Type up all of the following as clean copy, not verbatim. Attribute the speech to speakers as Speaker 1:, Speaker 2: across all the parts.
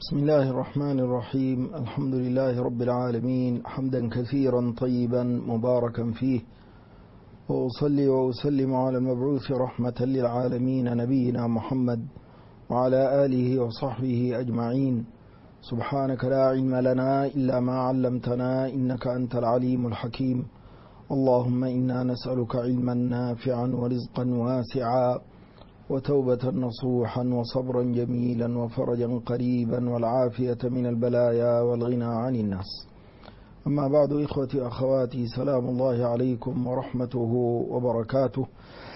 Speaker 1: بسم الله الرحمن الرحيم. الحمد لله رب العالمين، حمدا كثيرا طيبا مباركا فيه، وأصلي وأسلم على المبعوث رحمة للعالمين نبينا محمد وعلى آله وصحبه أجمعين. سبحانك لا علم لنا إلا ما علمتنا إنك أنت العليم الحكيم. اللهم إنا نسألك علما نافعا ورزقا واسعا وتوبة نصوحا وصبرا جميلا وفرجا قريبا والعافية من البلايا والغنى عن الناس. أما بعد، إخوتي وأخواتي، سلام الله عليكم ورحمته وبركاته.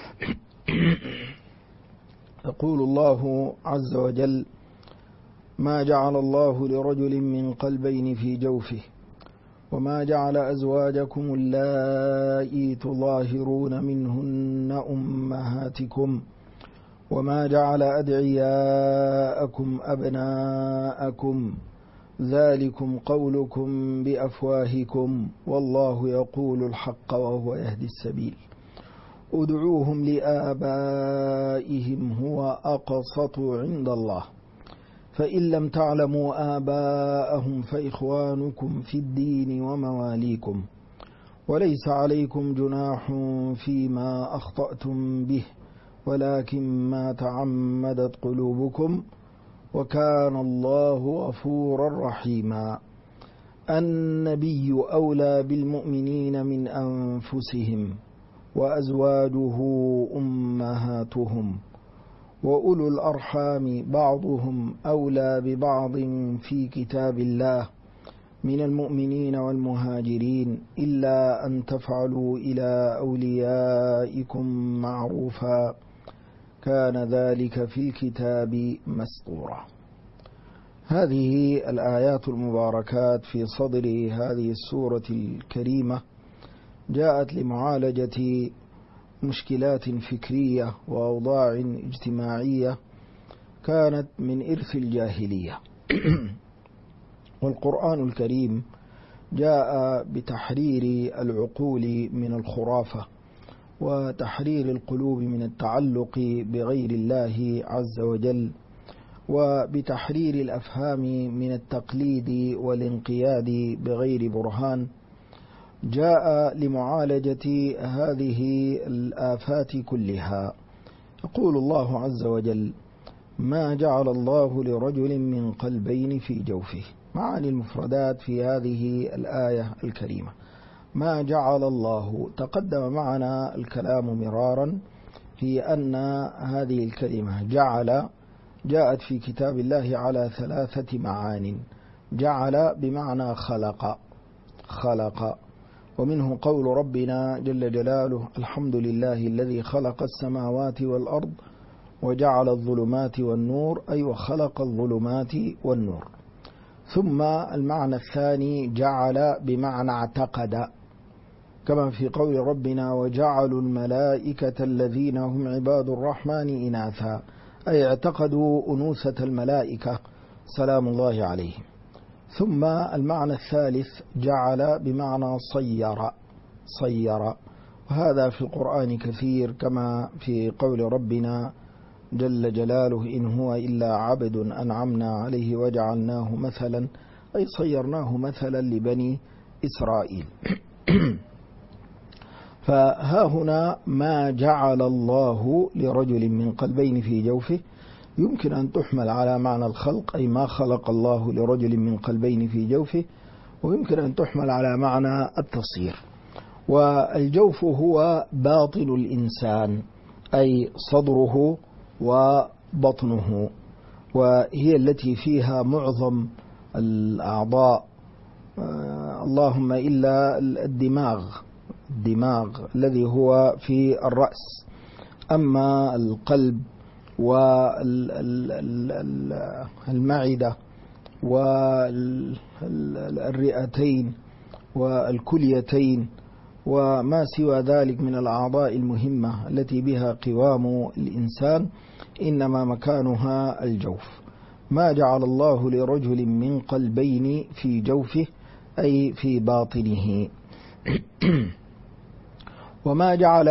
Speaker 1: يقول الله عز وجل: ما جعل الله لرجل من قلبين في جوفه وما جعل أزواجكم اللائي تظاهرون منهن أمهاتكم وما جعل أدعياءكم أبناءكم ذلكم قولكم بأفواهكم والله يقول الحق وهو يهدي السبيل. ادعوهم لآبائهم هو أقسط عند الله فإن لم تعلموا آباءهم فإخوانكم في الدين ومواليكم وليس عليكم جناح فيما أخطأتم به ولكن ما تعمدت قلوبكم وكان الله غفورا رحيما. النبي أولى بالمؤمنين من أنفسهم وأزواجه أمهاتهم وأولو الأرحام بعضهم أولى ببعض في كتاب الله من المؤمنين والمهاجرين إلا أن تفعلوا إلى أوليائكم معروفا كان ذلك في الكتاب مسطورا. هذه الآيات المباركات في صدر هذه السورة الكريمة جاءت لمعالجة مشكلات فكرية وأوضاع اجتماعية كانت من إرث الجاهلية. والقرآن الكريم جاء بتحرير العقول من الخرافة وتحرير القلوب من التعلق بغير الله عز وجل وبتحرير الأفهام من التقليد والانقياد بغير برهان. جاء لمعالجة هذه الآفات كلها. يقول الله عز وجل: ما جعل الله لرجل من قلبين في جوفه. معاني المفردات في هذه الآية الكريمة: ما جعل الله، تقدم معنا الكلام مرارا في أن هذه الكلمة جعل جاءت في كتاب الله على 3 معان. جعل بمعنى خلق، ومنه قول ربنا جل جلاله: الحمد لله الذي خلق السماوات والأرض وجعل الظلمات والنور، أي وخلق الظلمات والنور. ثم المعنى الثاني جعل بمعنى اعتقد، كما في قول ربنا: وجعلوا الملائكة الذين هم عباد الرحمن إناثا، أي اعتقدوا أنوثة الملائكة سلام الله عليهم. ثم المعنى الثالث جعل بمعنى صير، وهذا في القرآن كثير، كما في قول ربنا جل جلاله: إن هو إلا عبد أنعمنا عليه وجعلناه مثلا، أي صيرناه مثلا لبني إسرائيل. فها هنا ما جعل الله لرجل من قلبين في جوفه يمكن أن تحمل على معنى الخلق، أي ما خلق الله لرجل من قلبين في جوفه، ويمكن أن تحمل على معنى التصير. والجوف هو باطن الإنسان، أي صدره وبطنه، وهي التي فيها معظم الأعضاء، اللهم إلا الدماغ الذي هو في الرأس. أما القلب والمعدة والرئتين والكليتين وما سوى ذلك من الأعضاء المهمة التي بها قوام الإنسان إنما مكانها الجوف. ما جعل الله لرجل من قلبين في جوفه، أي في باطنه. وما جعل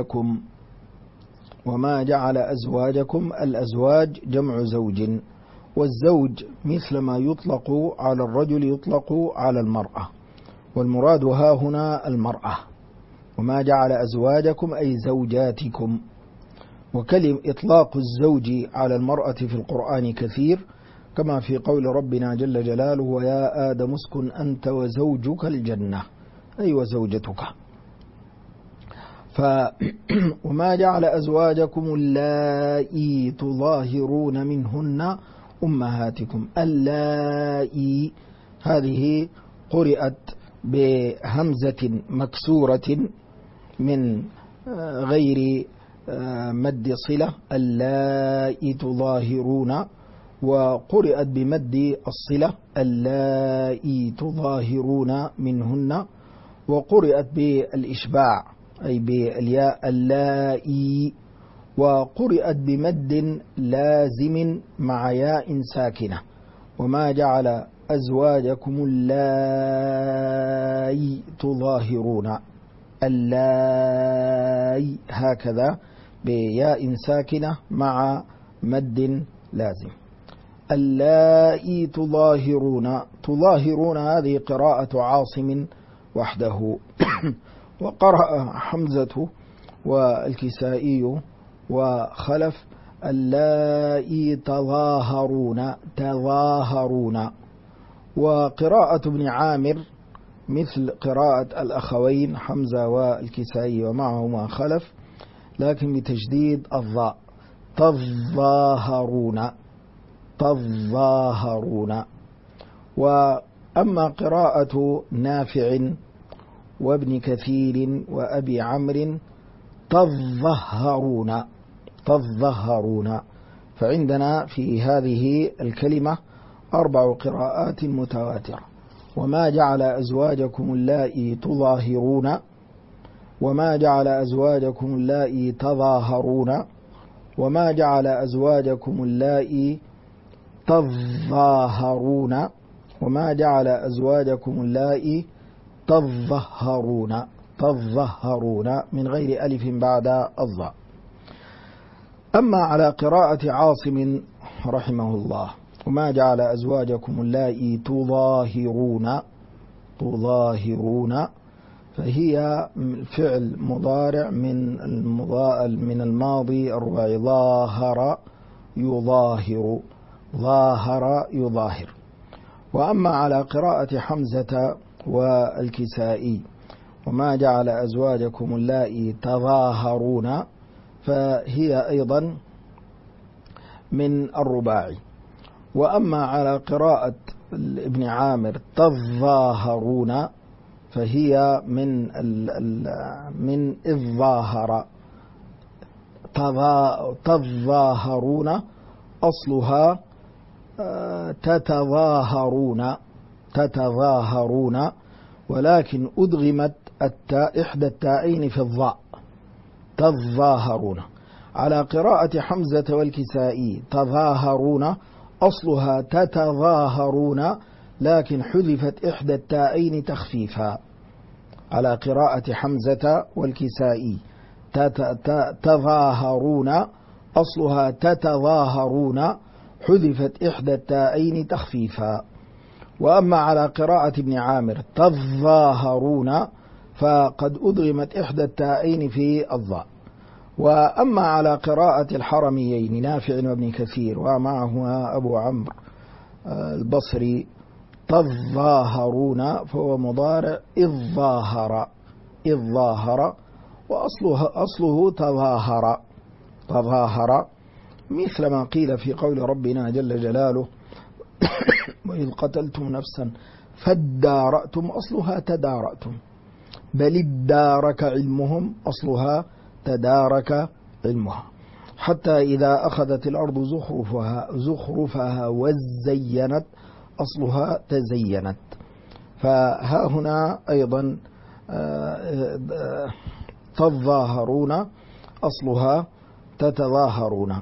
Speaker 1: أزواجكم، الأزواج جمع زوج، والزوج مثل ما يطلق على الرجل يطلق على المرأة، والمراد ها هنا المرأة. وما جعل أزواجكم أي زوجاتكم. وكلم إطلاق الزوج على المرأة في القرآن كثير، كما في قول ربنا جل جلاله: ويا آدم اسكن أنت وزوجك الجنة، أي وزوجتك. وما جعل أزواجكم اللائي تظاهرون منهن أمهاتكم. اللائي هذه قرأت بهمزة مكسورة من غير مد صلة، اللائي تظاهرون، وقرأت بمد الصلة، اللائي تظاهرون منهن، وقرأت بالإشباع أي بالياء اللائي، وقرأت بمد لازم مع ياء ساكنة. وما جعل أزواجكم اللائي تظاهرون، اللائي هكذا بياء ساكنة مع مد لازم. اللائي تظاهرون، تظاهرون هذه قراءة عاصم وحده وقرأ حمزة والكسائي وخلف اللائي تظاهرون، تظاهرون. وقراءة ابن عامر مثل قراءة الأخوين حمزة والكسائي ومعهما خلف، لكن بتشديد الضاء، تظاهرون، تظاهرون. وأما قراءة نافع وابن كثير وأبي عمرو تظهرون، تظهرون. فعندنا في هذه الكلمة 4 قراءات متواترة: وما جعل أزواجكم اللائي تظاهرون، وما جعل أزواجكم اللائي تظاهرون، وما جعل أزواجكم اللائي تظاهرون، وما جعل أزواجكم اللائي تظهرون، تظهرون من غير ألف بعد الضاء. أما على قراءة عاصم رحمه الله: وما جعل أزواجكم اللائي تظاهرون، تظاهرون، فهي فعل مضارع من الماضي الرباعي: ظاهر يظاهر، ظاهر يظاهر. وأما على قراءة حمزة والكسائي: وما جعل أزواجكم اللائي تظاهرون، فهي أيضا من الرباعي. وأما على قراءة ابن عامر تظاهرون، فهي من الظاهر، تظاهرون أصلها تتظاهرون، تتظاهرون، ولكن أدغمت إحدى التائين في الظاء، تظاهرون. على قراءة حمزة والكسائي تظاهرون أصلها تتظاهرون، لكن حذفت إحدى التائين تخفيفا. على قراءة حمزة والكسائي تظاهرون أصلها تتظاهرون، حذفت إحدى التائين تخفيفا. وأما على قراءة ابن عامر تظاهرون، فقد أدغمت إحدى التائين في الظاء. وأما على قراءة الحرميين نافع وابن كثير ومعهما أبو عمرو البصري تظاهرون، فهو مضارع الظاهر، الظاهر، وأصله تظاهر، تظاهر، مثل ما قيل في قول ربنا جل جلاله: وإذ قتلتم نفسا فادارأتم، أصلها تدارأتم، بل ادارك علمهم، أصلها تدارك علمها. حتى إذا أخذت الأرض زخرفها وزينت، أصلها تزينت. فها هنا أيضا تظاهرون أصلها تتظاهرون.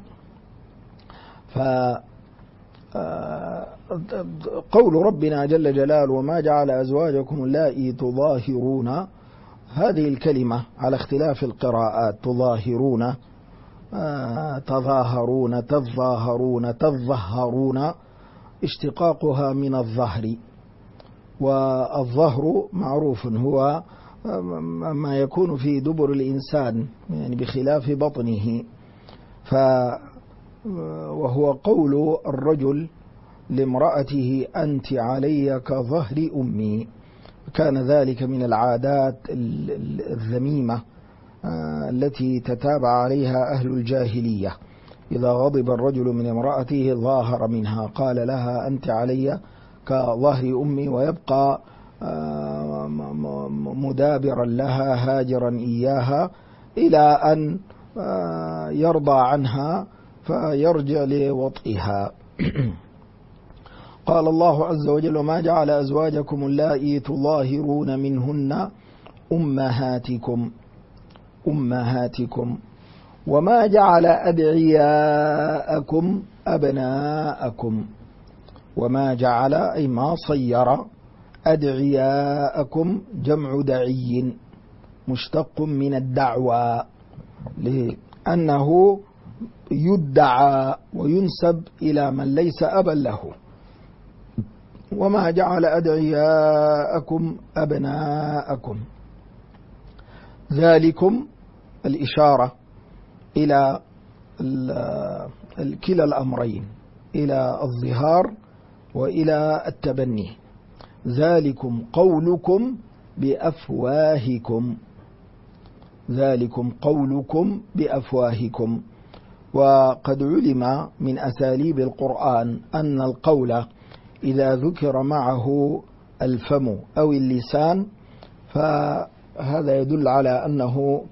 Speaker 1: قول ربنا جل جلاله: وما جعل أزواجكم اللائي تظاهرون، هذه الكلمة على اختلاف القراءات: تظاهرون، تظاهرون، تظاهرون، تظهرون، اشتقاقها من الظهر، والظهر معروف هو ما يكون في دبر الإنسان يعني بخلاف بطنه، وهو قول الرجل لامرأته أنت علي كظهر أمي. كان ذلك من العادات الذميمة التي تتابع عليها أهل الجاهلية. إذا غضب الرجل من امرأته ظاهر منها قال لها أنت علي كظهر أمي، ويبقى مدابرا لها هاجرا إياها إلى أن يرضى عنها فيرجع لوطئها. قال الله عز وجل وما جعل أزواجكم اللائي تظاهرون منهن أمهاتكم وما جعل أدعياءكم أبناءكم. وما جعل أي ما صير أدعياءكم جمع دعي مشتق من الدعوى، لأنه يدعى وينسب إلى من ليس أبا له. وما جعل أدعياءكم أبناءكم، ذلكم الإشارة إلى كلا الأمرين، إلى الظهار وإلى التبني. ذلكم قولكم بأفواهكم. وقد علم من أساليب القرآن أن القول إذا ذكر معه الفم أو اللسان فهذا يدل على أنه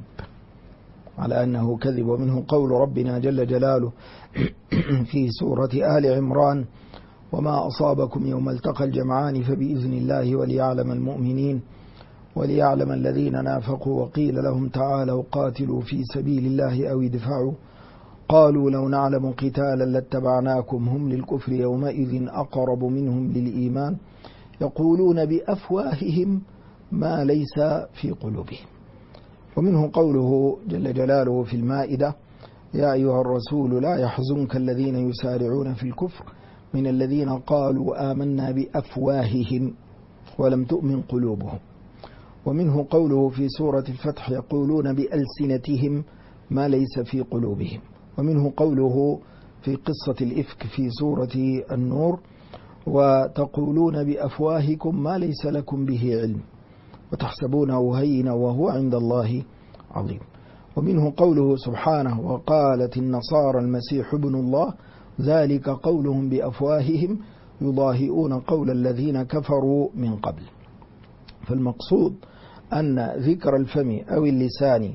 Speaker 1: كذب. ومنه قول ربنا جل جلاله في سورة آل عمران وما أصابكم يوم التقى الجمعان فبإذن الله وليعلم المؤمنين وليعلم الذين نافقوا وقيل لهم تعالوا قاتلوا في سبيل الله أو ادفعوا قالوا لو نعلم قتالا لاتبعناكم هم للكفر يومئذ أقرب منهم للإيمان يقولون بأفواههم ما ليس في قلوبهم. ومنه قوله جل جلاله في المائدة يا أيها الرسول لا يحزنك الذين يسارعون في الكفر من الذين قالوا آمنا بأفواههم ولم تؤمن قلوبهم. ومنه قوله في سورة الفتح يقولون بألسنتهم ما ليس في قلوبهم. ومنه قوله في قصة الإفك في سورة النور وتقولون بأفواهكم ما ليس لكم به علم وتحسبونه هينا وهو عند الله عظيم. ومنه قوله سبحانه وقالت النصارى المسيح ابن الله ذلك قولهم بأفواههم يضاهئون قول الذين كفروا من قبل. فالمقصود أن ذكر الفم أو اللسان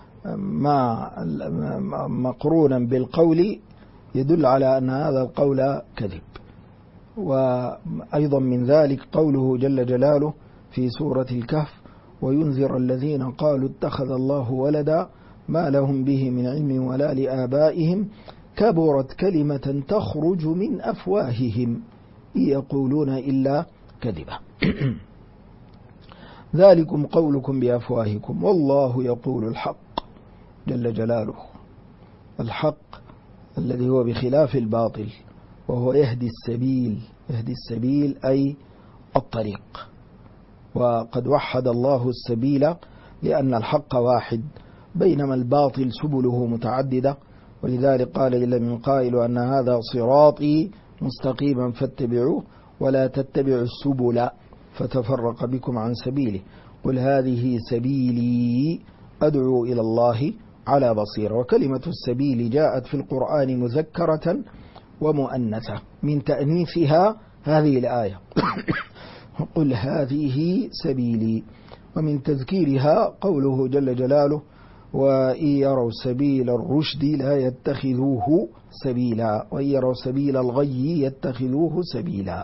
Speaker 1: مقرونا بالقول يدل على أن هذا القول كذب. وأيضا من ذلك قوله جل جلاله في سورة الكهف وينذر الذين قالوا اتخذ الله ولدا ما لهم به من علم ولا لآبائهم كبرت كلمة تخرج من أفواههم إن يقولون إلا كذبا. ذلكم قولكم بأفواهكم والله يقول الحق جل جلاله، الحق الذي هو بخلاف الباطل، وهو يهدي السبيل أي الطريق. وقد وحد الله السبيل لأن الحق واحد بينما الباطل سبله متعددة. ولذلك قال جل من قائل أن هذا صراطي مستقيما فاتبعوه ولا تتبعوا السبل فتفرق بكم عن سبيله قل هذه سبيلي أدعو إلى الله على بصيرة. وكلمة السبيل جاءت في القرآن مذكرة ومؤنثة، من تأنيثها هذه الآية قل هذه سبيلي، ومن تذكيرها قوله جل جلاله وإن يروا سبيل الرشد لا يتخذوه سبيلا وإن يروا سبيل الغي يتخذوه سبيلا.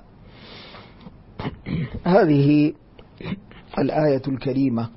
Speaker 1: هذه الآية الكريمة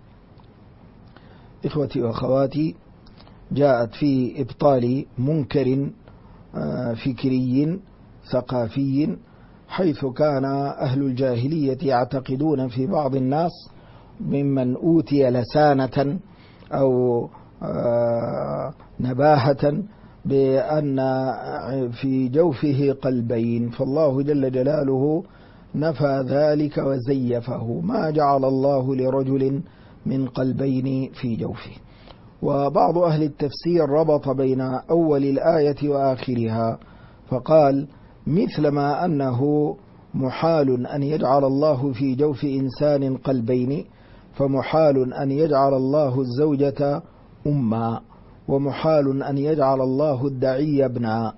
Speaker 1: إخوتي وأخواتي جاءت في إبطال منكر فكري ثقافي، حيث كان أهل الجاهلية يعتقدون في بعض الناس ممن أوتي لسانة أو نباهة بأن في جوفه قلبين، فالله جل جلاله نفى ذلك وزيفه، ما جعل الله لرجل من قلبين في جوفه. وبعض أهل التفسير ربط بين أول الآية وآخرها فقال مثلما أنه محال أن يجعل الله في جوف إنسان قلبين، فمحال أن يجعل الله الزوجة أما، ومحال أن يجعل الله الدعي ابنا،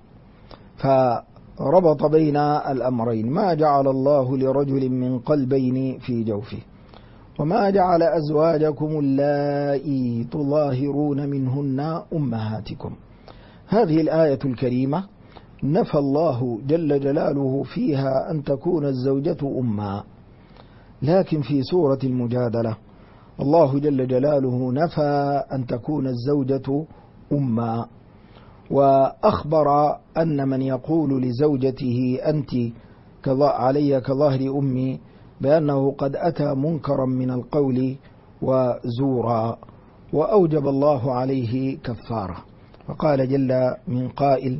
Speaker 1: فربط بين الأمرين، ما جعل الله لرجل من قلبين في جوفه. وما جعل أزواجكم اللائي تظاهرون منهن أمهاتكم. هذه الآية الكريمة نفى الله جل جلاله فيها أن تكون الزوجة أما، لكن في سورة المجادلة الله جل جلاله نفى أن تكون الزوجة أما، وأخبر أن من يقول لزوجته أنت علي كظهر أمي بأنه قد أتى منكرا من القول وزورا، وأوجب الله عليه كفارة. فقال جل من قائل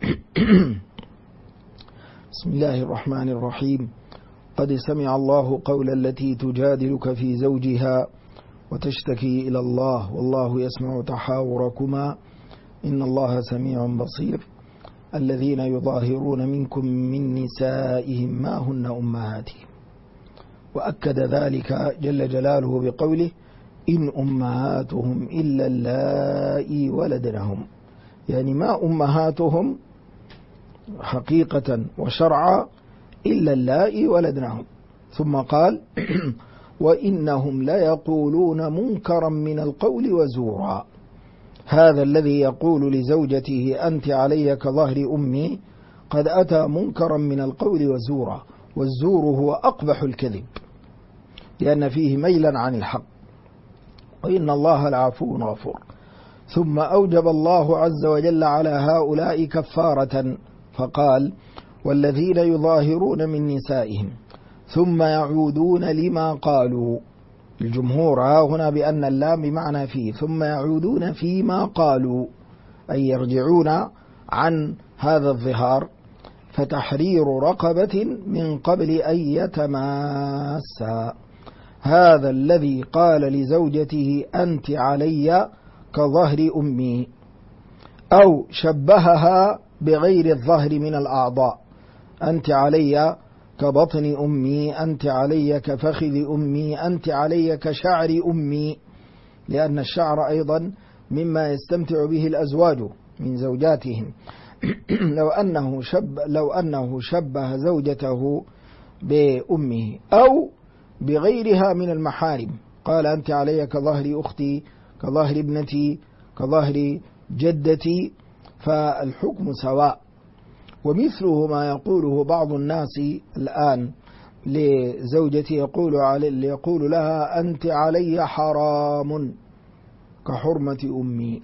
Speaker 1: بسم الله الرحمن الرحيم: قد سمع الله قول التي تجادلك في زوجها وتشتكي إلى الله والله يسمع تحاوركما إن الله سميع بصير. الذين يظاهرون منكم من نسائهم ما هن أمهاتهم. وأكد ذلك جل جلاله بقوله: إن أمهاتهم إلا اللائي ولدنهم، يعني ما أمهاتهم حقيقة وشرعا إلا اللائي ولدنهم. ثم قال: وإنهم ليقولون منكرا من القول وزورا. هذا الذي يقول لزوجته أنت علي كظهر أمي قد أتى منكرا من القول وزورا، والزور هو أقبح الكذب لأن فيه ميلا عن الحق، وإن الله لعفو غفور. ثم أوجب الله عز وجل على هؤلاء كفارة فقال: والذين يظاهرون من نسائهم ثم يعودون لما قالوا. الجمهور هنا بأن اللام بمعنى فيه، ثم يعودون فيما قالوا، أي يرجعون عن هذا الظهار، فتحرير رقبة من قبل أن يتماسا. هذا الذي قال لزوجته أنت علي كظهر أمي، أو شبهها بغير الظهر من الأعضاء، أنت علي كبطن أمي، أنت علي كفخذ أمي، أنت علي كشعر أمي، لأن الشعر أيضا مما يستمتع به الأزواج من زوجاتهم. لو أنه شبه زوجته بأمه أو بغيرها من المحارم، قال أنت علي كظهر أختي، كظهر ابنتي، كظهر جدتي، فالحكم سواء. ومثله ما يقوله بعض الناس الآن لزوجتي، يقول لها أنت علي حرام كحرمة أمي،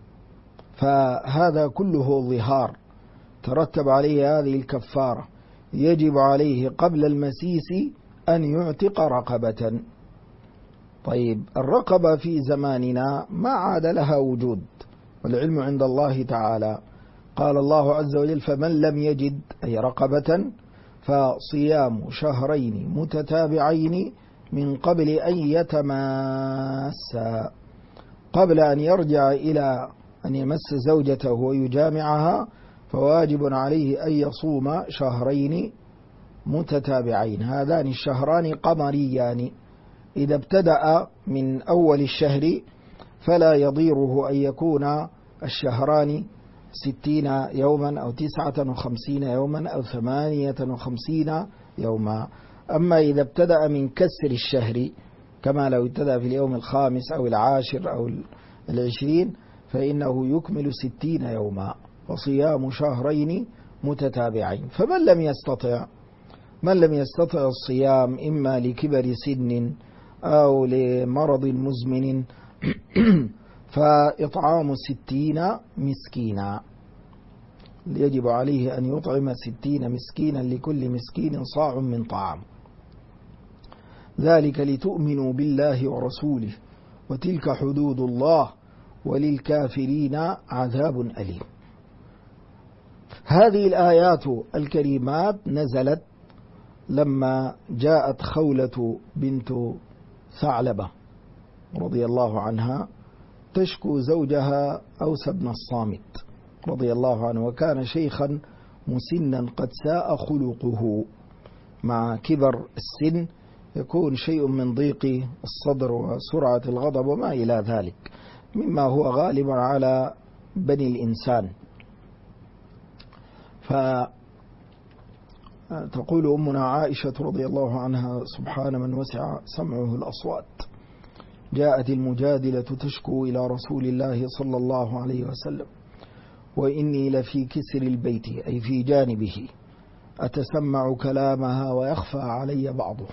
Speaker 1: فهذا كله ظهار ترتب عليه هذه الكفارة. يجب عليه قبل المسيس أن يعتق رقبة. طيب، الرقبة في زماننا ما عاد لها وجود، والعلم عند الله تعالى. قال الله عز وجل: فمن لم يجد أي رقبة فصيام شهرين متتابعين من قبل أن يتماسا. قبل أن يرجع إلى أن يمس زوجته ويجامعها فواجب عليه أن يصوم شهرين متتابعين. هذان الشهران قمريان، إذا ابتدأ من أول الشهر فلا يضيره أن يكون الشهران 60 يوما أو 59 يوما أو 58 يوما. أما إذا ابتدأ من كسر الشهر كما لو ابتدأ في اليوم 5 أو 10 أو 20 فإنه يكمل 60 يوما، وصيام شهرين متتابعين. فمن لم يستطع الصيام إما لكبر سن أو لمرض مزمن فإطعام 60 مسكينا، يجب عليه أن يطعم 60 مسكينا، لكل مسكين صاع من طعام، ذلك لتؤمنوا بالله ورسوله وتلك حدود الله وللكافرين عذاب أليم. هذه الآيات الكريمات نزلت لما جاءت خولة بنت ثعلبة رضي الله عنها تشكو زوجها أوس بن الصامت رضي الله عنه، وكان شيخا مسنا قد ساء خلقه. مع كبر السن يكون شيء من ضيق الصدر وسرعة الغضب وما إلى ذلك مما هو غالب على بني الإنسان. فتقول أمنا عائشة رضي الله عنها: سبحان من وسع سمعه الأصوات، جاءت المجادلة تشكو إلى رسول الله صلى الله عليه وسلم: وإني لفي كسر البيت، أي في جانبه، أتسمع كلامها ويخفى علي بعضه.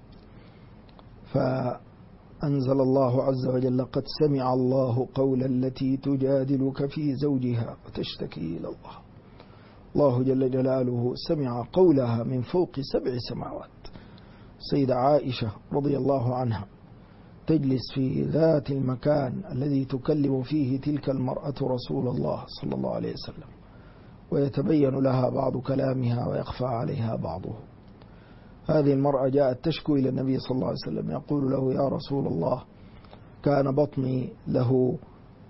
Speaker 1: فأنزل الله عز وجل: قد سمع الله قول التي تجادلك في زوجها وتشتكي إلى الله. الله جل جلاله سمع قولها من فوق 7 سماوات. سيدة عائشة رضي الله عنها تجلس في ذات المكان الذي تكلم فيه تلك المرأة رسول الله صلى الله عليه وسلم، ويتبين لها بعض كلامها ويخفى عليها بعضه. هذه المرأة جاءت تشكو إلى النبي صلى الله عليه وسلم، يقول له: يا رسول الله، كان بطني له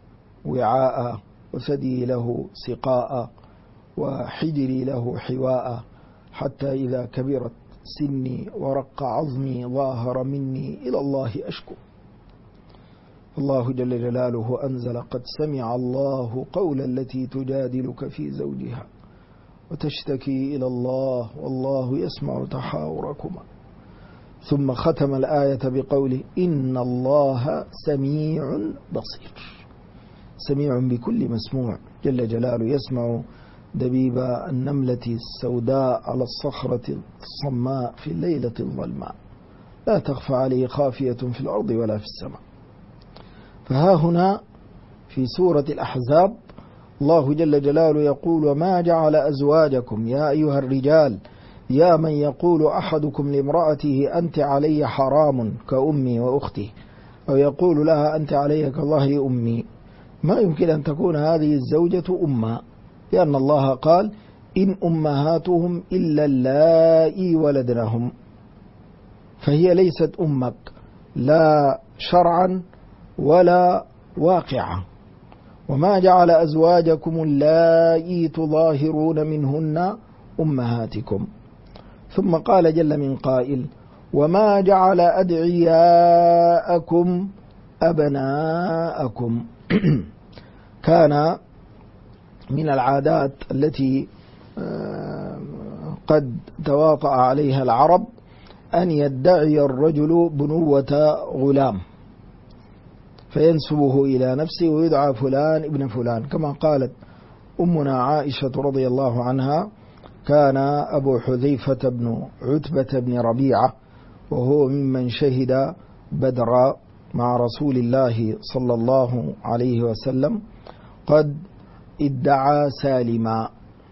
Speaker 1: وعاء، وثدي له سقاء، وحجري له حواء، حتى إذا كبرت سني ورق عظمي ظاهر مني إلى الله أشكو. الله جل جلاله أنزل: قد سمع الله قول التي تجادلك في زوجها وتشتكي إلى الله والله يسمع تحاوركما. ثم ختم الآية بقوله: إن الله سميع بصير. سميع بكل مسموع جل جلاله، يسمع دبيب النملة السوداء على الصخرة الصماء في الليلة الظلماء، لا تخفى عليه خافية في الأرض ولا في السماء. فها هنا في سورة الأحزاب الله جل جلاله يقول: وما جعل أزواجكم يا أيها الرجال، يا من يقول أحدكم لامرأته أنت علي حرام كأمي وأختي، أو يقول لها أنت علي كظهر أمي. ما يمكن أن تكون هذه الزوجة أمّا، لأن الله قال: إن أمهاتهم إلا اللائي ولدنهم. فهي ليست أمك لا شرعا ولا واقعا. وما جعل أزواجكم اللائي تظاهرون منهن أمهاتكم. ثم قال جل من قائل: وما جعل أدعياءكم أبناءكم. كان من العادات التي قد تواطأ عليها العرب أن يدعي الرجل بنوة غلام فينسبه إلى نفسه ويدعى فلان ابن فلان، كما قالت أمنا عائشة رضي الله عنها: كان أبو حذيفة بن عتبة بن ربيعة، وهو ممن شهد بدر مع رسول الله صلى الله عليه وسلم، قد ادعى سالما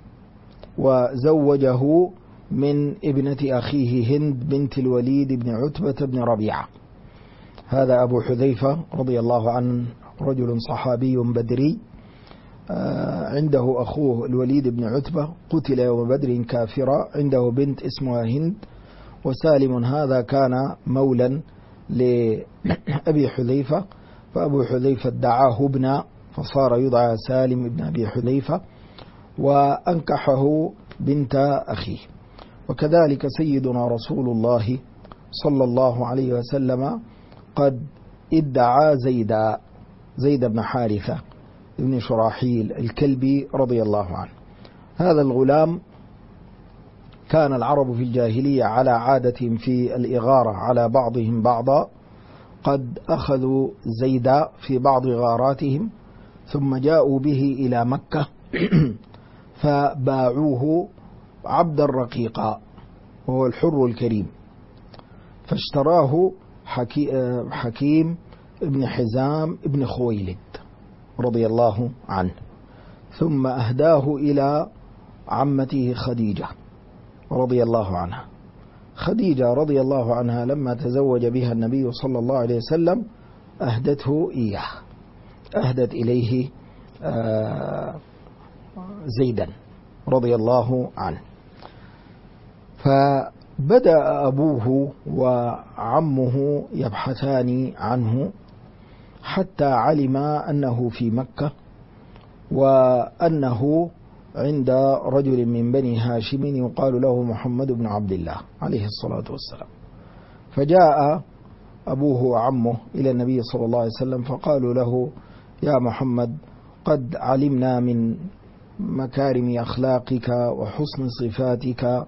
Speaker 1: وزوجه من ابنة أخيه هند بنت الوليد بن عتبة بن ربيعة. هذا أبو حذيفة رضي الله عنه رجل صحابي بدري، عنده أخوه الوليد بن عتبة قتل يوم بدر كافرا، عنده بنت اسمها هند. وسالم هذا كان مولا لأبي حذيفة، فأبو حذيفة ادعاه ابنا فصار يدعى سالم ابن أبي حذيفة، وأنكحه بنت أخيه. وكذلك سيدنا رسول الله صلى الله عليه وسلم قد ادعى زيد بن حارثة ابن شراحيل الكلبي رضي الله عنه. هذا الغلام كان العرب في الجاهلية على عادتهم في الإغارة على بعضهم بعضا، قد أخذوا زيدا في بعض غاراتهم ثم جاءوا به إلى مكة فباعوه عبدا رقيقا وهو الحر الكريم، فاشتراه حكيم ابن حزام ابن خويلد رضي الله عنه، ثم أهداه إلى عمته خديجة رضي الله عنها. خديجة رضي الله عنها لما تزوج بها النبي صلى الله عليه وسلم أهدته إياه، أهدت إليه زيدا رضي الله عنه. فبدأ أبوه وعمه يبحثان عنه حتى علم أنه في مكة، وأنه عند رجل من بني هاشم يقال له محمد بن عبد الله عليه الصلاة والسلام. فجاء أبوه وعمه إلى النبي صلى الله عليه وسلم فقالوا له: يا محمد، قد علمنا من مكارم أخلاقك وحسن صفاتك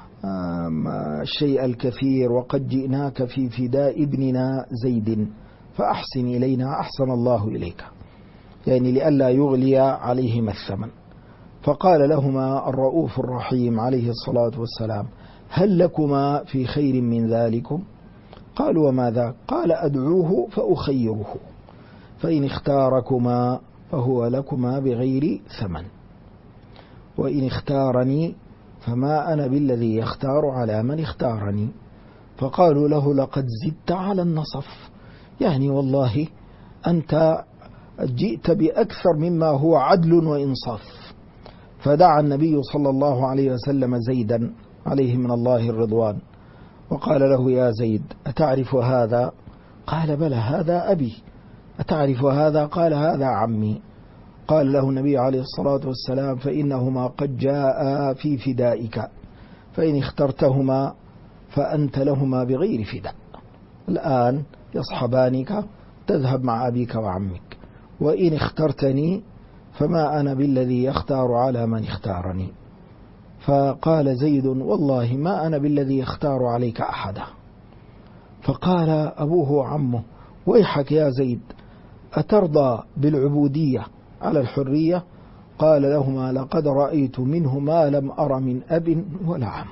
Speaker 1: الشيء الكثير، وقد جئناك في فداء ابننا زيد، فأحسن إلينا أحسن الله إليك، يعني لئلا يغلي عليهما الثمن. فقال لهما الرؤوف الرحيم عليه الصلاة والسلام: هل لكما في خير من ذلكم؟ قالوا: وما ذاك؟ قال: أدعوه فأخيره، فإن اختاركما فهو لكما بغير ثمن، وإن اختارني فما أنا بالذي يختار على من اختارني. فقالوا له: لقد زدت على النصف، يعني والله أنت جئت بأكثر مما هو عدل وإنصاف. فدعا النبي صلى الله عليه وسلم زيدا عليه من الله الرضوان، وقال له: يا زيد، أتعرف هذا؟ قال: بلى، هذا أبي. أتعرف هذا؟ قال: هذا عمي. قال له النبي عليه الصلاة والسلام: فإنهما قد جاء في فدائك، فإن اخترتهما فأنت لهما بغير فداء، الآن يصحبانك، تذهب مع أبيك وعمك، وإن اخترتني فما أنا بالذي يختار على من اختارني. فقال زيد: والله ما أنا بالذي يختار عليك أحدا. فقال أبوه وعمه: ويحك يا زيد، أترضى بالعبودية على الحرية؟ قال لهما: لقد رأيت منه ما لم أر من أب ولا عم.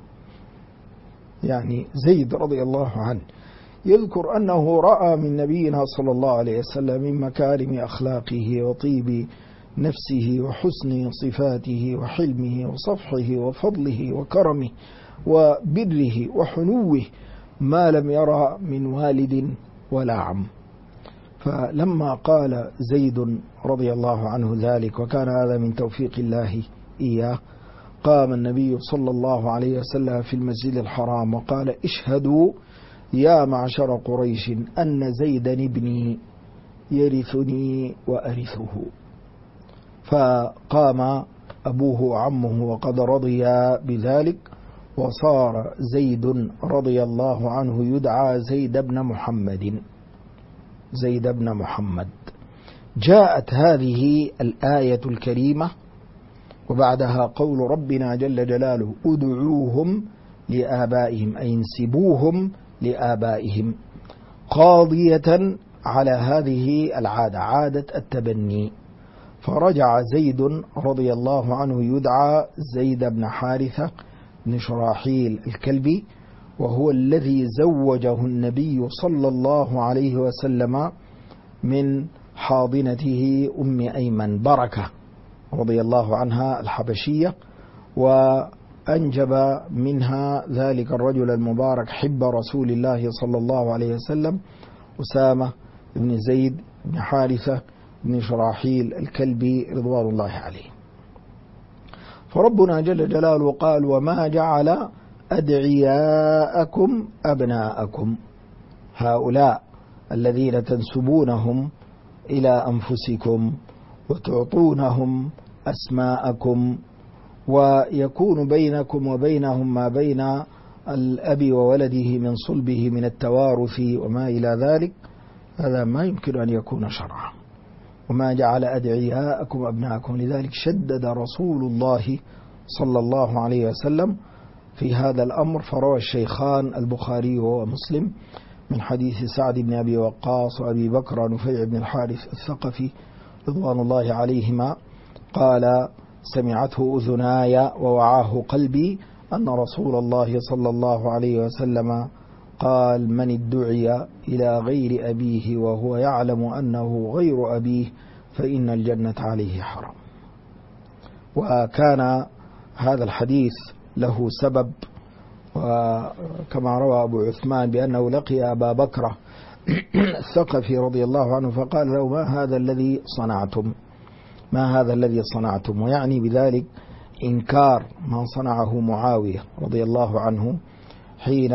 Speaker 1: يعني زيد رضي الله عنه يذكر أنه رأى من نبينا صلى الله عليه وسلم من مكارم أخلاقه وطيب نفسه وحسن صفاته وحلمه وصفحه وفضله وكرمه وبره وحنوه ما لم يرى من والد ولا عم. فلما قال زيد رضي الله عنه ذلك، وكان هذا من توفيق الله إياه، قام النبي صلى الله عليه وسلم في المسجد الحرام وقال: اشهدوا يا معشر قريش أن زيدا ابني يرثني وأرثه. فقام أبوه وعمه وقد رضيا بذلك، وصار زيد رضي الله عنه يدعى زيد بن محمد. زيد بن محمد. جاءت هذه الآية الكريمة وبعدها قول ربنا جل جلاله: ادعوهم لآبائهم، أي انسبوهم لآبائهم، قاضية على هذه العادة، عادة التبني. فرجع زيد رضي الله عنه يدعى زيد بن حارثة بن شراحيل الكلبي، وهو الذي زوجه النبي صلى الله عليه وسلم من حاضنته أم أيمن بركة رضي الله عنها الحبشية، وأنجب منها ذلك الرجل المبارك حب رسول الله صلى الله عليه وسلم أسامة بن زيد بن حارثة بن شراحيل الكلبي رضوان الله عليه. فربنا جل جلاله قال: وما جعل أدعياءكم أبناءكم، هؤلاء الذين تنسبونهم إلى أنفسكم وتعطونهم أسماءكم، ويكون بينكم وبينهم ما بين الأب وولده من صلبه من التوارث وما إلى ذلك، هذا ما يمكن أن يكون شرعا. وما جعل أدعياءكم أبناءكم، لذلك شدد رسول الله صلى الله عليه وسلم في هذا الأمر. فروى الشيخان البخاري ومسلم من حديث سعد بن أبي وقاص وأبي بكر نفيع بن الحارث الثقفي رضوان الله عليهما قال: سمعته أذناي ووعاه قلبي أن رسول الله صلى الله عليه وسلم قال: من ادعي إلى غير أبيه وهو يعلم أنه غير أبيه فإن الجنة عليه حرام. وكان هذا الحديث له سبب، وكما روى أبو عثمان بأنه لقي أبا بكر الثقفي رضي الله عنه فقال له: ما هذا الذي صنعتم؟ ما هذا الذي صنعتم؟ ويعني بذلك إنكار ما صنعه معاوية رضي الله عنه حين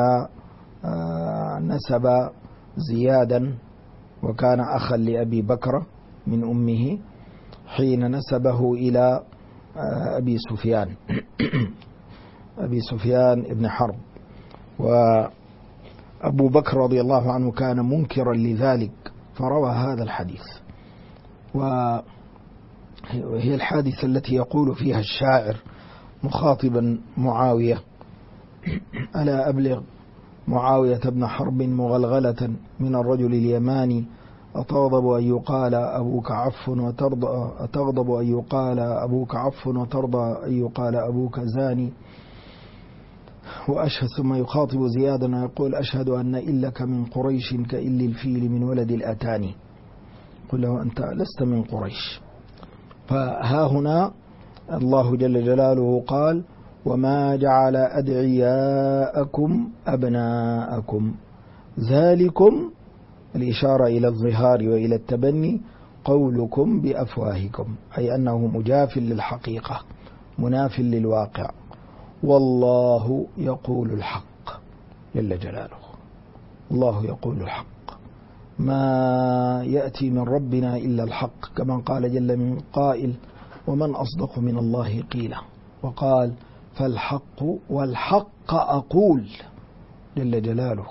Speaker 1: نسب زيادا، وكان أخا لأبي بكر من أمه، حين نسبه إلى أبي سفيان أبي سفيان ابن حرب. وأبو بكر رضي الله عنه كان منكرا لذلك فروى هذا الحديث. وهي الحادثة التي يقول فيها الشاعر مخاطبا معاوية: ألا أبلغ معاوية بن حرب مغلغلة من الرجل اليماني، أتغضب أن يقال أبوك عف وترضى، أتغضب أن يقال أبوك عف وترضى أن يقال أبوك زاني. وأشهد، ثم يخاطب زيادا ويقول: أشهد أن إلك من قريش كإل الفيل من ولد الأتاني. قل له: أنت لست من قريش. فها هنا الله جل جلاله قال: وما جعل أدعياءكم أبناءكم ذلكم، الإشارة إلى الظهار وإلى التبني، قولكم بأفواهكم، أي أنه مجاف للحقيقة مناف للواقع. والله يقول الحق جل جلاله، الله يقول الحق، ما يأتي من ربنا إلا الحق، كما قال جل من قائل: ومن أصدق من الله قيلا. وقال: فالحق والحق أقول جل جلاله.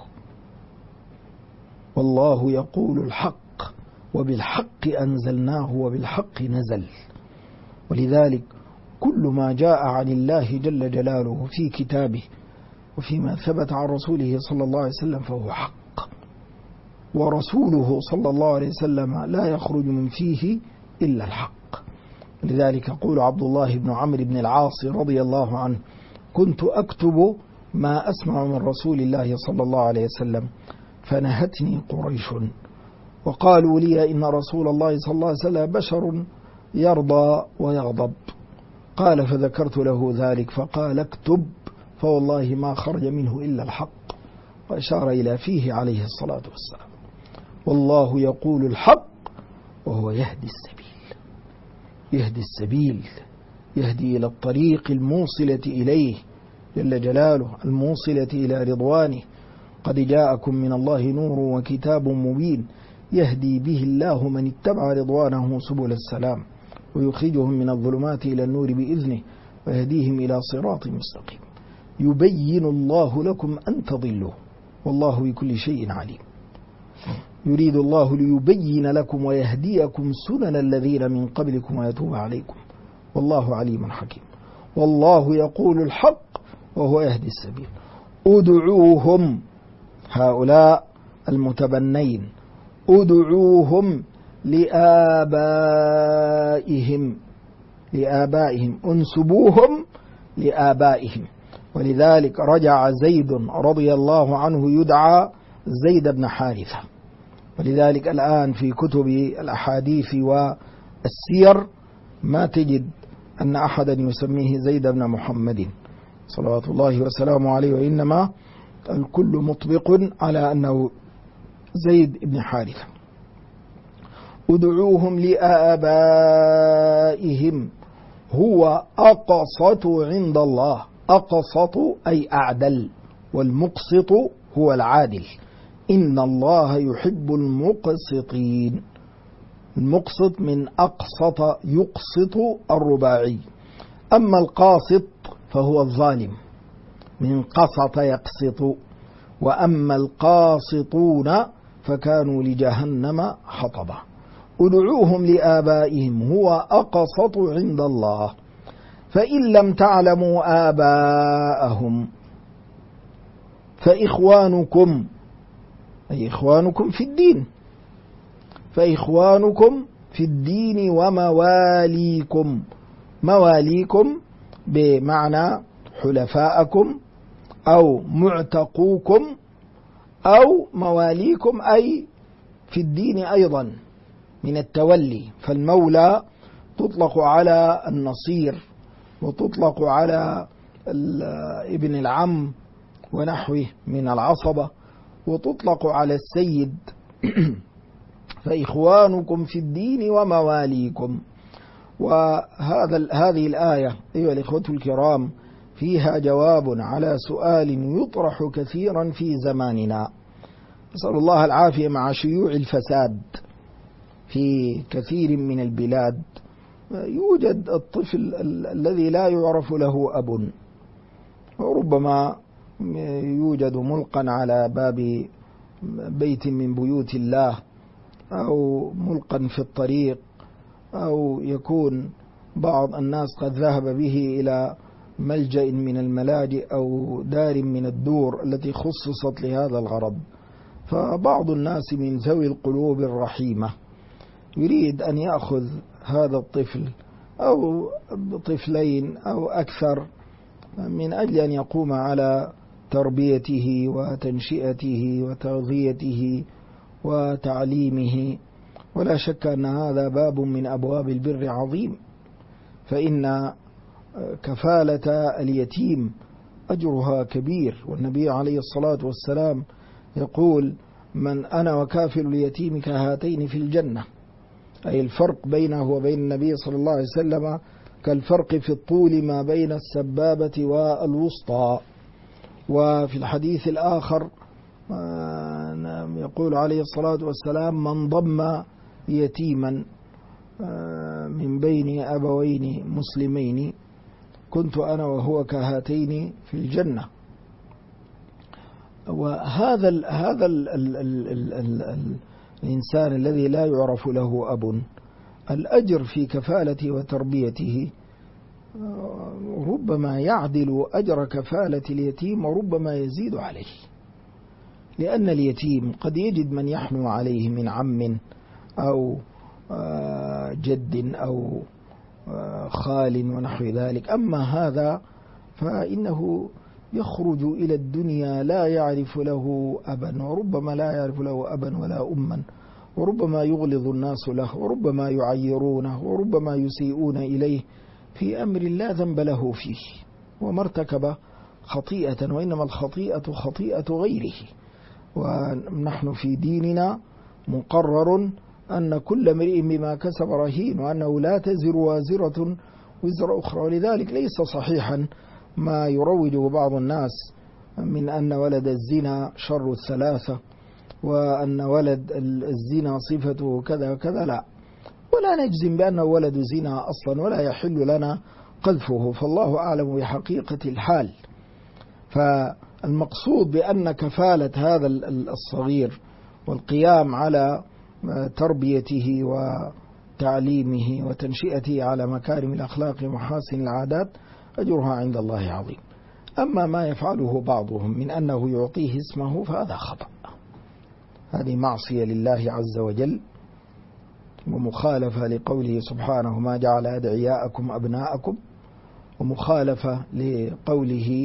Speaker 1: والله يقول الحق وبالحق أنزلناه وبالحق نزل. ولذلك كل ما جاء عن الله جل جلاله في كتابه وفيما ثبت عن رسوله صلى الله عليه وسلم فهو حق، ورسوله صلى الله عليه وسلم لا يخرج من فيه إلا الحق. لذلك يقول عبد الله بن عمرو بن العاص رضي الله عنه: كنت أكتب ما أسمع من رسول الله صلى الله عليه وسلم فنهتني قريش وقالوا لي إن رسول الله صلى الله عليه وسلم بشر يرضى ويغضب. قال: فذكرت له ذلك فقال: اكتب فوالله ما خرج منه إلا الحق، وأشار إلى فيه عليه الصلاة والسلام. والله يقول الحق وهو يهدي السبيل، يهدي السبيل، يهدي إلى الطريق الموصلة إليه جل جلاله، الموصلة إلى رضوانه. قد جاءكم من الله نور وكتاب مبين يهدي به الله من اتبع رضوانه سبل السلام ويخرجهم من الظلمات إلى النور بإذنه ويهديهم إلى صراط مستقيم. يبين الله لكم أن تضلوا والله بكل شيء عليم. يريد الله ليبين لكم ويهديكم سنن الذين من قبلكم ويتوب عليكم والله عليم حكيم. والله يقول الحق وهو يهدي السبيل. ادعوهم، هؤلاء المتبنين، ادعوهم لآبائهم، لآبائهم، انسبوهم لآبائهم. ولذلك رجع زيد رضي الله عنه يدعى زيد بن حارثة. ولذلك الآن في كتب الأحاديث والسير ما تجد أن أحدا يسميه زيد بن محمد صلوات الله وسلامه عليه، وإنما الكل مطبق على أنه زيد بن حارثة. ادعوهم لآبائهم هو أقسط عند الله. أقسط أي أعدل، والمقسط هو العادل. إن الله يحب المقسطين. المقسط من أقسط يقسط الرباعي. أما القاسط فهو الظالم من قسط يقسط. وأما القاسطون فكانوا لجهنم حطبا. ادعوهم لآبائهم هو أقسط عند الله. فإن لم تعلموا آباءهم فإخوانكم، أي إخوانكم في الدين، فإخوانكم في الدين ومواليكم. مواليكم بمعنى حلفاءكم أو معتقوكم، أو مواليكم أي في الدين أيضا من التولي. فالمولى تطلق على النصير وتطلق على ابن العم ونحوه من العصبة، وتطلق على السيد. فإخوانكم في الدين ومواليكم. هذه الآية أيها الإخوة الكرام فيها جواب على سؤال يطرح كثيرا في زماننا، نسأل الله العافية، مع شيوع الفساد في كثير من البلاد. يوجد الطفل الذي لا يعرف له أب، وربما يوجد ملقا على باب بيت من بيوت الله، أو ملقا في الطريق، أو يكون بعض الناس قد ذهب به إلى ملجأ من الملاجئ أو دار من الدور التي خصصت لهذا الغرض. فبعض الناس من ذوي القلوب الرحيمة يريد أن يأخذ هذا الطفل أو طفلين أو أكثر من أجل أن يقوم على تربيته وتنشئته وتغذيته وتعليمه. ولا شك أن هذا باب من أبواب البر عظيم، فإن كفالة اليتيم أجرها كبير، والنبي عليه الصلاة والسلام يقول: من أنا وكافل اليتيم كهاتين في الجنة، أي الفرق بينه وبين النبي صلى الله عليه وسلم كالفرق في الطول ما بين السبابة والوسطى. وفي الحديث الآخر يقول عليه الصلاة والسلام: من ضم يتيما من بين أبوين مسلمين كنت أنا وهو كهاتين في الجنة. وهذا الإنسان الذي لا يعرف له أب، الأجر في كفالته وتربيته ربما يعدل أجر كفالة اليتيم، وربما يزيد عليه، لأن اليتيم قد يجد من يحنو عليه من عم أو جد أو خال ونحو ذلك. أما هذا فإنه يخرج إلى الدنيا لا يعرف له أبا، وربما لا يعرف له أبا ولا أما، وربما يغلظ الناس له، وربما يعيرونه، وربما يسيئون إليه في أمر لا ذنب له فيه، وما ارتكب خطيئة، وإنما الخطيئة خطيئة غيره. ونحن في ديننا مقرر أن كل امرئ بما كسب رهين، وأنه لا تزر وازرة وزر أخرى. ولذلك ليس صحيحا ما يروجه بعض الناس من أن ولد الزنا شر الثلاثة، وأن ولد الزنا صفته كذا وكذا، لا، ولا نجزم بأنه ولد زنا أصلا، ولا يحل لنا قذفه، فالله أعلم بحقيقة الحال. فالمقصود بأن كفالة هذا الصغير والقيام على تربيته وتعليمه وتنشئته على مكارم الأخلاق ومحاسن العادات أجرها عند الله عظيم. أما ما يفعله بعضهم من أنه يعطيه اسمه فهذا خطأ، هذه معصية لله عز وجل، ومخالفة لقوله سبحانه: ما جعل أدعياءكم أبناءكم، ومخالفة لقوله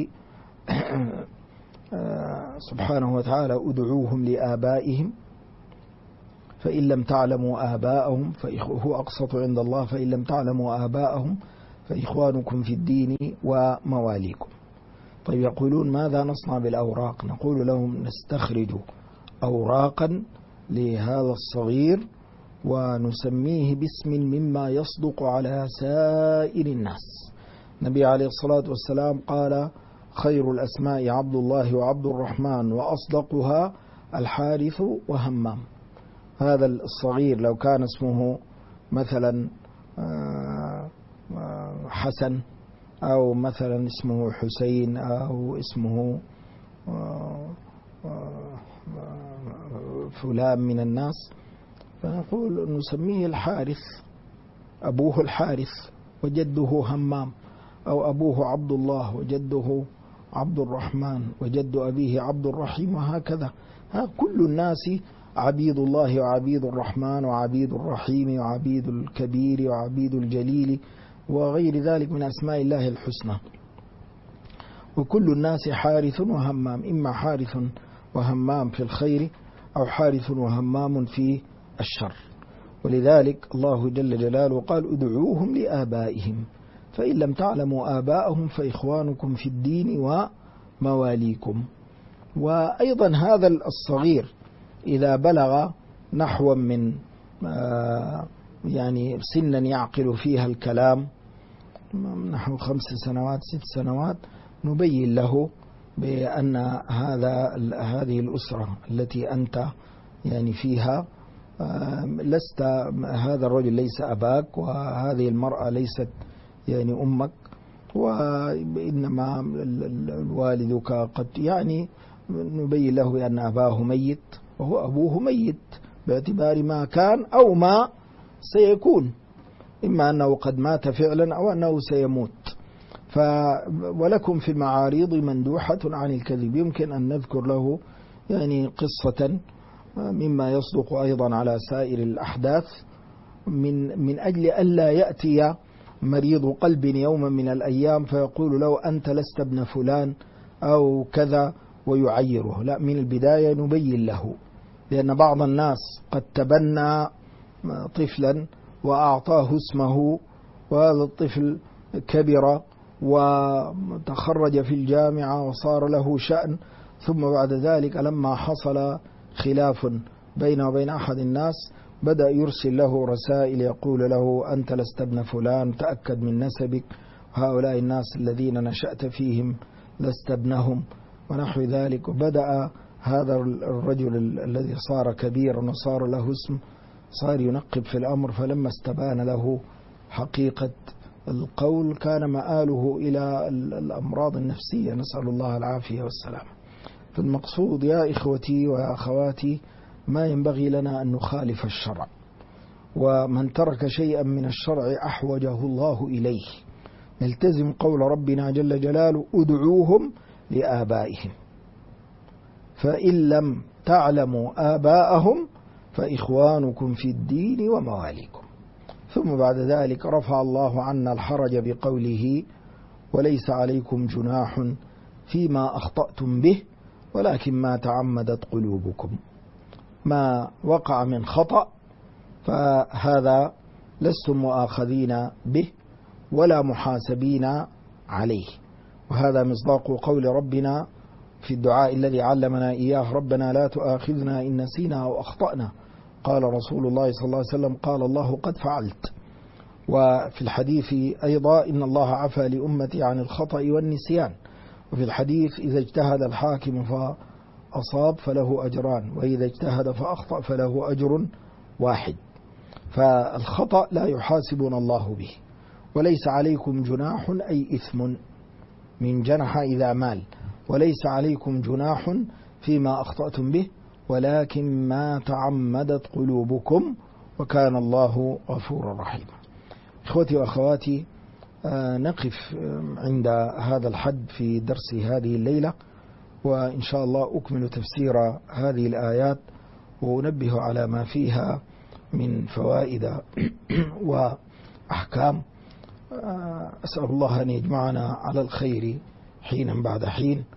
Speaker 1: سبحانه وتعالى: ادعوهم لآبائهم فإن لم تعلموا آباءهم هو أقسط عند الله، فإن لم تعلموا آباءهم فإخوانكم في الدين ومواليكم. طيب، يقولون ماذا نصنع بالأوراق؟ نقول لهم: نستخرج أوراقا لهذا الصغير ونسميه باسم مما يصدق على سائر الناس. النبي عليه الصلاة والسلام قال: خير الأسماء عبد الله وعبد الرحمن، وأصدقها الحارث وهمام. هذا الصغير لو كان اسمه مثلا حسن، أو مثلا اسمه حسين، أو اسمه فلان من الناس، فنقول نسميه الحارث، أبوه الحارث وجده همام، أو أبوه عبد الله وجده عبد الرحمن وجد أبيه عبد الرحيم، وهكذا. كل الناس عبيد الله وعبيد الرحمن وعبيد الرحيم وعبيد الكبير وعبيد الجليل وغير ذلك من أسماء الله الحسنى. وكل الناس حارث وهمام، إما حارث وهمام في الخير، أو حارث وهمام في الشر. ولذلك الله جل جلاله قال: ادعوهم لآبائهم فإن لم تعلموا آباءهم فإخوانكم في الدين ومواليكم. وأيضا هذا الصغير إذا بلغ نحو من يعني سنا يعقل فيها الكلام نحو 5 سنوات 6 سنوات، نبين له بأن هذه الأسرة التي أنت يعني فيها لست، هذا الرجل ليس أباك، وهذه المرأة ليست يعني أمك، وإنما والدك قد يعني نبين له بأن أباه ميت وهو أبوه ميت باعتبار ما كان أو ما سيكون، إما أنه قد مات فعلا أو أنه سيموت. ولكم في المعاريض مندوحة عن الكذب، يمكن أن نذكر له يعني قصة مما يصدق أيضا على سائر الأحداث، من أجل ألا يأتي مريض قلب يوما من الأيام فيقول له أنت لست ابن فلان أو كذا ويعيره. لا، من البداية نبين له، لأن بعض الناس قد تبنى طفلا وأعطاه اسمه، وهذا الطفل كبر وتخرج في الجامعة وصار له شأن، ثم بعد ذلك لما حصل خلاف بينه وبين أحد الناس بدأ يرسل له رسائل يقول له أنت لست ابن فلان، تأكد من نسبك، هؤلاء الناس الذين نشأت فيهم لست ابنهم ونحو ذلك. وبدأ هذا الرجل الذي صار كبيرا وصار له اسم صار ينقب في الأمر، فلما استبان له حقيقة القول كان مآله إلى الأمراض النفسية، نسأل الله العافية والسلام. فالمقصود يا إخوتي وأخواتي ما ينبغي لنا أن نخالف الشرع، ومن ترك شيئا من الشرع أحوجه الله إليه. نلتزم قول ربنا جل جلاله ادعوهم لآبائهم، فإن لم تعلموا آباءهم فإخوانكم في الدين ومواليكم. ثم بعد ذلك رفع الله عنا الحرج بقوله وليس عليكم جناح فيما أخطأتم به ولكن ما تعمدت قلوبكم. ما وقع من خطأ فهذا لستم مؤاخذين به ولا محاسبين عليه، وهذا مصداق قول ربنا في الدعاء الذي علمنا إياه ربنا لا تؤاخذنا إن نسينا أو أخطأنا. قال رسول الله صلى الله عليه وسلم قال الله قد فعلت. وفي الحديث أيضا إن الله عفى لأمتي عن الخطأ والنسيان. وفي الحديث إذا اجتهد الحاكم فأصاب فله أجران، وإذا اجتهد فأخطأ فله أجر واحد. فالخطأ لا يحاسبنا الله به. وليس عليكم جناح أي إثم من جنح إذا مال، وليس عليكم جناح فيما أخطأتم به ولكن ما تعمدت قلوبكم وكان الله غفورا رحيما. إخوتي وأخواتي، نقف عند هذا الحد في درس هذه الليلة، وإن شاء الله أكمل تفسير هذه الآيات وأنبه على ما فيها من فوائد وأحكام. أسأل الله أن يجمعنا على الخير حينا بعد حين.